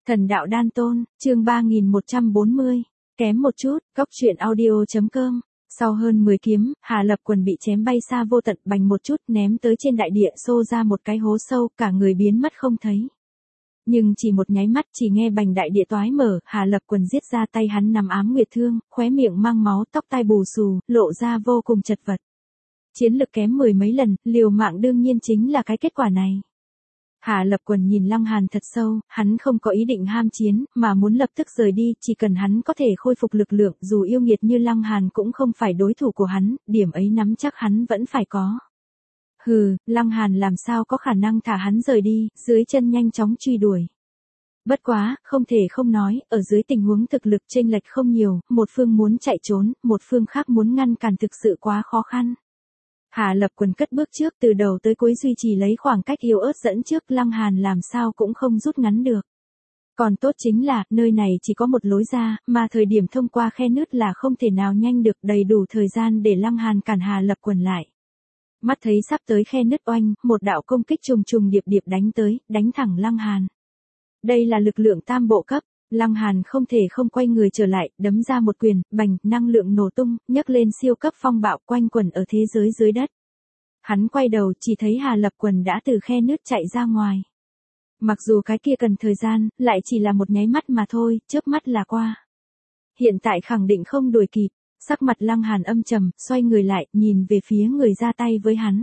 Thần đạo đan tôn, chương 3140, kém một chút, góc truyện audio.com. Sau hơn 10 kiếm, Hà Lập Quần bị chém bay xa vô tận, bành một chút ném tới trên đại địa, xô ra một cái hố sâu, cả người biến mất không thấy. Nhưng chỉ một nháy mắt, chỉ nghe bành đại địa toái mở, Hà Lập Quần giết ra, tay hắn nằm ám nguyệt thương, khóe miệng mang máu, tóc tai bù xù, lộ ra vô cùng chật vật. Chiến lực kém 10 mấy lần, liều mạng đương nhiên chính là cái kết quả này. Hà Lập Quần nhìn Lăng Hàn thật sâu, hắn không có ý định ham chiến, mà muốn lập tức rời đi, chỉ cần hắn có thể khôi phục lực lượng, dù yêu nghiệt như Lăng Hàn cũng không phải đối thủ của hắn, điểm ấy nắm chắc hắn vẫn phải có. Hừ, Lăng Hàn làm sao có khả năng thả hắn rời đi, dưới chân nhanh chóng truy đuổi. Bất quá, không thể không nói, ở dưới tình huống thực lực chênh lệch không nhiều, một phương muốn chạy trốn, một phương khác muốn ngăn cản thực sự quá khó khăn. Hà Lập Quần cất bước trước, từ đầu tới cuối duy trì lấy khoảng cách yếu ớt dẫn trước, Lăng Hàn làm sao cũng không rút ngắn được. Còn tốt chính là, nơi này chỉ có một lối ra, mà thời điểm thông qua khe nứt là không thể nào nhanh được, đầy đủ thời gian để Lăng Hàn cản Hà Lập Quần lại. Mắt thấy sắp tới khe nứt oanh, một đạo công kích trùng trùng điệp điệp đánh tới, đánh thẳng Lăng Hàn. Đây là lực lượng tam bộ cấp. Lăng Hàn không thể không quay người trở lại, đấm ra một quyền, bành, năng lượng nổ tung, nhấc lên siêu cấp phong bạo quanh quẩn ở thế giới dưới đất. Hắn quay đầu, chỉ thấy Hà Lập Quần đã từ khe nứt chạy ra ngoài. Mặc dù cái kia cần thời gian, lại chỉ là một nháy mắt mà thôi, chớp mắt là qua. Hiện tại khẳng định không đuổi kịp, sắc mặt Lăng Hàn âm trầm, xoay người lại, nhìn về phía người ra tay với hắn.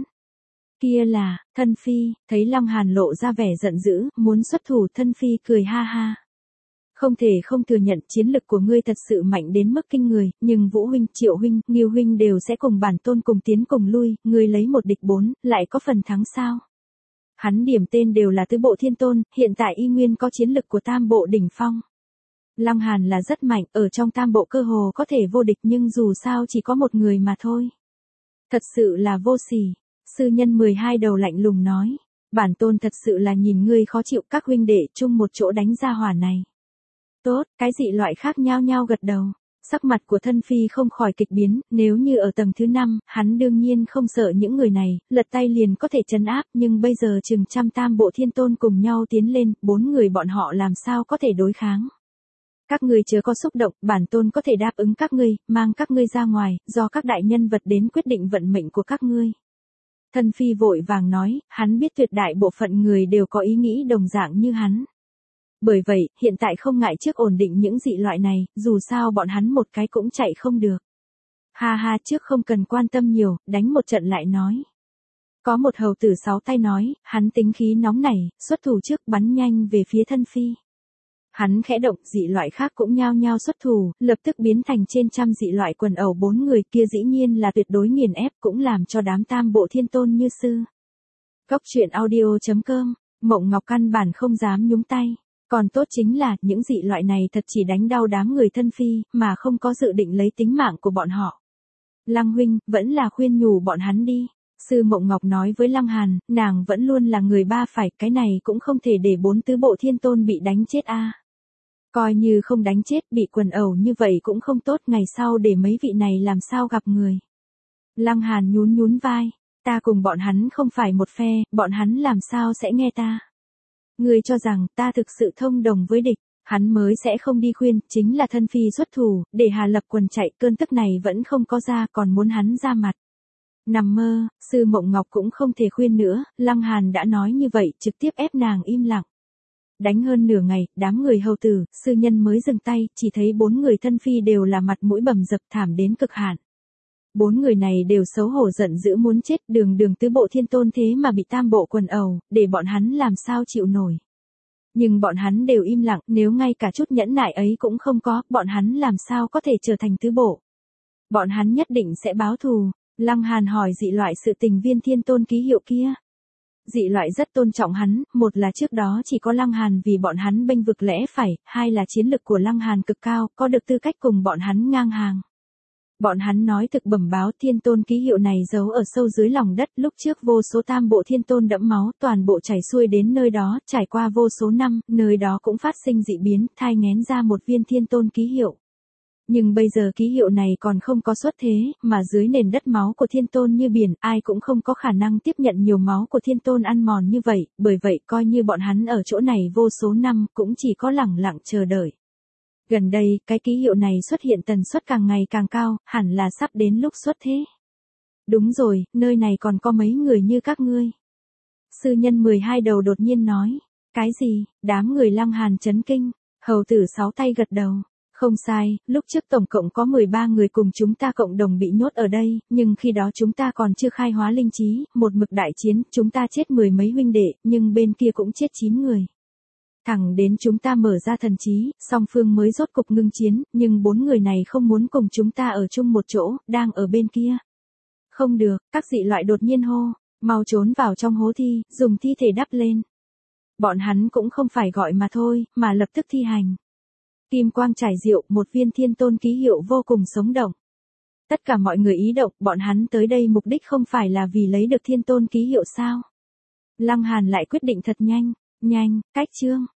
Kia là, Thân Phi, thấy Lăng Hàn lộ ra vẻ giận dữ, muốn xuất thủ, Thân Phi cười ha ha. Không thể không thừa nhận chiến lực của ngươi thật sự mạnh đến mức kinh người, nhưng Vũ huynh, Triệu huynh, Nghiêu huynh đều sẽ cùng bản tôn cùng tiến cùng lui, ngươi lấy một địch 4, lại có phần thắng sao? Hắn điểm tên đều là tứ bộ thiên tôn, hiện tại y nguyên có chiến lực của tam bộ đỉnh phong. Lăng Hàn là rất mạnh, ở trong tam bộ cơ hồ có thể vô địch, nhưng dù sao chỉ có một người mà thôi. Thật sự là vô sỉ. Sư nhân 12 đầu lạnh lùng nói, bản tôn thật sự là nhìn ngươi khó chịu, các huynh đệ chung một chỗ đánh ra hỏa này. Tốt, cái dị loại khác nhao nhao gật đầu. Sắc mặt của Thân Phi không khỏi kịch biến, nếu như ở tầng thứ 5, hắn đương nhiên không sợ những người này, lật tay liền có thể trấn áp, nhưng bây giờ chừng trăm tam bộ thiên tôn cùng nhau tiến lên, 4 người bọn họ làm sao có thể đối kháng. Các ngươi chớ có xúc động, bản tôn có thể đáp ứng các ngươi, mang các ngươi ra ngoài, do các đại nhân vật đến quyết định vận mệnh của các ngươi. Thân Phi vội vàng nói, hắn biết tuyệt đại bộ phận người đều có ý nghĩ đồng dạng như hắn. Bởi vậy, hiện tại không ngại trước ổn định những dị loại này, dù sao bọn hắn một cái cũng chạy không được. Ha ha, trước không cần quan tâm nhiều, đánh một trận lại nói. Có một hầu tử 6 tay nói, hắn tính khí nóng nảy, xuất thủ trước bắn nhanh về phía Thân Phi. Hắn khẽ động, dị loại khác cũng nhao nhao xuất thủ, lập tức biến thành trên trăm dị loại quần ẩu 4 người, kia dĩ nhiên là tuyệt đối nghiền ép, cũng làm cho đám tam bộ thiên tôn như sư. Góc truyện audio.com, Mộng Ngọc căn bản không dám nhúng tay. Còn tốt chính là, những dị loại này thật chỉ đánh đau đám người Thân Phi, mà không có dự định lấy tính mạng của bọn họ. Lăng huynh, vẫn là khuyên nhủ bọn hắn đi. Sư Mộng Ngọc nói với Lăng Hàn, nàng vẫn luôn là người ba phải, cái này cũng không thể để 4 tứ bộ thiên tôn bị đánh chết a. Coi như không đánh chết, bị quần ẩu như vậy cũng không tốt, ngày sau để mấy vị này làm sao gặp người. Lăng Hàn nhún nhún vai, ta cùng bọn hắn không phải một phe, bọn hắn làm sao sẽ nghe ta. Ngươi cho rằng, ta thực sự thông đồng với địch, hắn mới sẽ không đi khuyên, chính là Thân Phi xuất thủ, để Hà Lập Quần chạy, cơn tức này vẫn không có ra, còn muốn hắn ra mặt. Nằm mơ, sư Mộng Ngọc cũng không thể khuyên nữa, Lăng Hàn đã nói như vậy, trực tiếp ép nàng im lặng. Đánh hơn nửa ngày, đám người hầu tử, sư nhân mới dừng tay, chỉ thấy 4 người Thân Phi đều là mặt mũi bầm dập, thảm đến cực hạn. 4 người này đều xấu hổ giận dữ muốn chết, đường tứ bộ thiên tôn thế mà bị tam bộ quần ẩu, để bọn hắn làm sao chịu nổi. Nhưng bọn hắn đều im lặng, nếu ngay cả chút nhẫn nại ấy cũng không có, bọn hắn làm sao có thể trở thành tứ bộ. Bọn hắn nhất định sẽ báo thù. Lăng Hàn hỏi dị loại sự tình viên thiên tôn ký hiệu kia. Dị loại rất tôn trọng hắn, một là trước đó chỉ có Lăng Hàn vì bọn hắn bênh vực lẽ phải, hai là chiến lực của Lăng Hàn cực cao, có được tư cách cùng bọn hắn ngang hàng. Bọn hắn nói thực bẩm báo, thiên tôn ký hiệu này giấu ở sâu dưới lòng đất, lúc trước vô số tam bộ thiên tôn đẫm máu, toàn bộ chảy xuôi đến nơi đó, trải qua vô số năm, nơi đó cũng phát sinh dị biến, thai nghén ra một viên thiên tôn ký hiệu. Nhưng bây giờ ký hiệu này còn không có xuất thế, mà dưới nền đất máu của thiên tôn như biển, ai cũng không có khả năng tiếp nhận nhiều máu của thiên tôn ăn mòn như vậy, bởi vậy coi như bọn hắn ở chỗ này vô số năm, cũng chỉ có lẳng lặng chờ đợi. Gần đây, cái ký hiệu này xuất hiện tần suất càng ngày càng cao, hẳn là sắp đến lúc xuất thế. Đúng rồi, nơi này còn có mấy người như các ngươi. Sư nhân 12 đầu đột nhiên nói. Cái gì? Đám người Lăng Hàn chấn kinh. Hầu tử 6 tay gật đầu. Không sai, lúc trước tổng cộng có 13 người cùng chúng ta cộng đồng bị nhốt ở đây, nhưng khi đó chúng ta còn chưa khai hóa linh trí, một mực đại chiến, chúng ta chết 10 mấy huynh đệ, nhưng bên kia cũng chết 9 người. Thẳng đến chúng ta mở ra thần trí, song phương mới rốt cục ngưng chiến, nhưng 4 người này không muốn cùng chúng ta ở chung một chỗ, đang ở bên kia. Không được, các dị loại đột nhiên hô, mau trốn vào trong hố thi, dùng thi thể đắp lên. Bọn hắn cũng không phải gọi mà thôi, mà lập tức thi hành. Kim quang trải diệu, một viên thiên tôn ký hiệu vô cùng sống động. Tất cả mọi người ý động, bọn hắn tới đây mục đích không phải là vì lấy được thiên tôn ký hiệu sao? Lăng Hàn lại quyết định thật nhanh, cách chương.